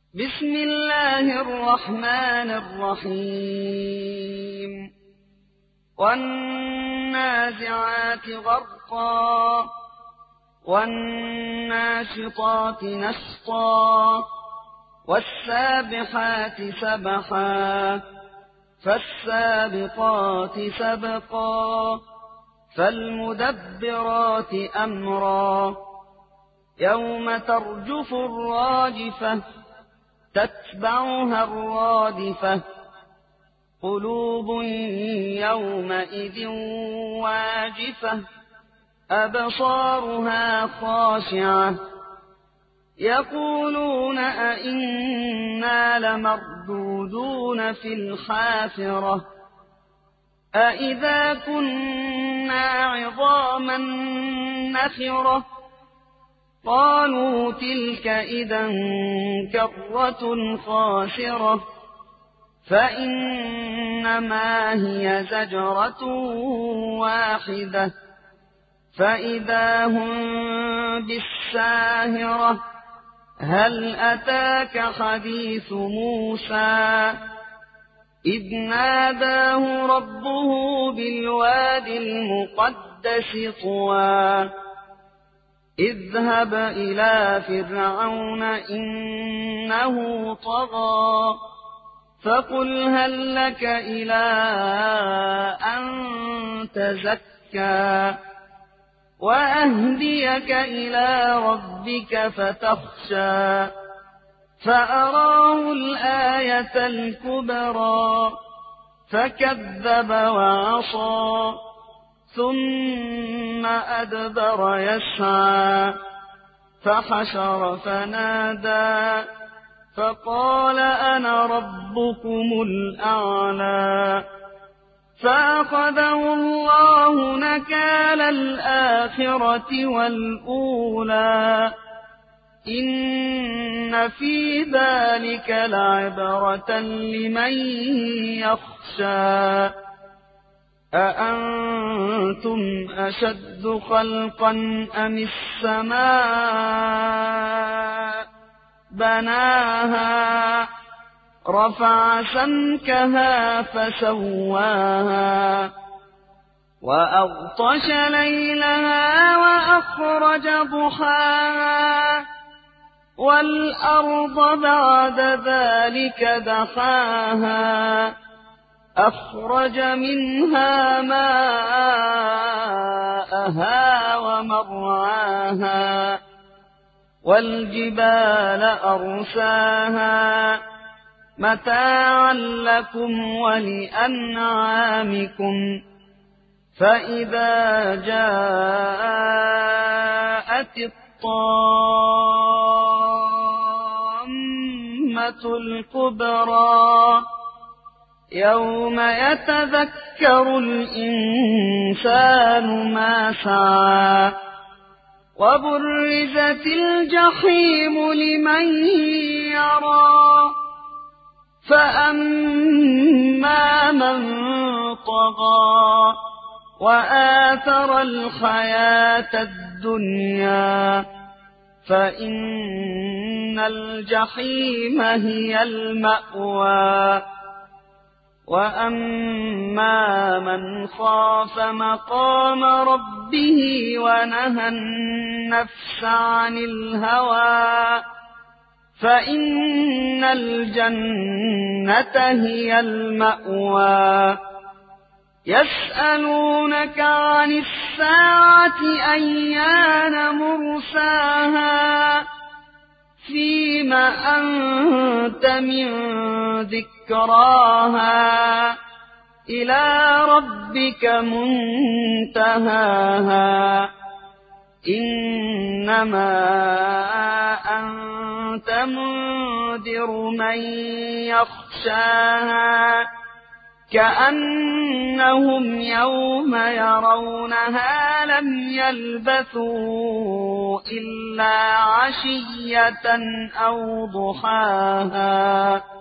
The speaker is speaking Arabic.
بسم الله الرحمن الرحيم والنازعات غرقا والناشطات نشطا والسابحات سبحا فالسابقات سبقا فالمدبرات أمرا يوم ترجف الراجفة تتبعها الرادفة قلوب يومئذ واجفة أبصارها خاشعة يقولون أئنا لمردودون في الحافرة أئذا كنا عظاما نخرة قالوا تلك إذا كرة خاسرة فإنما هي زجرة واحدة فإذا هم بالساهرة هل أتاك حديث موسى إذ ناداه ربه بالواد المقدس طوى اذهب إلى فرعون إنه طغى فقل هل لك إلى أن تزكى وأهديك إلى ربك فتخشى فأراه الآية الكبرى فكذب وعصى ثم أدبر يسعى فحشر فنادى فقال أنا ربكم الأعلى فأخذه الله نكال الآخرة والأولى إن في ذلك لعبرة لمن يخشى أأنتم أشد خلقا أم السماء بناها رفع سمكها فسواها وأغطش ليلها وأخرج ضحاها والأرض بعد ذلك دحاها أخرج منها ماءها ومرعاها والجبال أرساها متاعا لكم ولأنعامكم فإذا جاءت الطامة الكبرى يوم يتذكر الإنسان ما سعى وبرزت الجحيم لمن يرى فأما من طغى وآثر الحياة الدنيا فإن الجحيم هي المأوى وأما من خاف مقام ربه ونهى النفس عن الهوى فإن الجنة هي المأوى يسألونك عن الساعة أيان مرساها فيم أنت من ذكراها إلى ربك منتهاها إنما أنت منذر من يخشاها كأنهم يوم يرونها لم يلبثوا إلا عشية أو ضحاها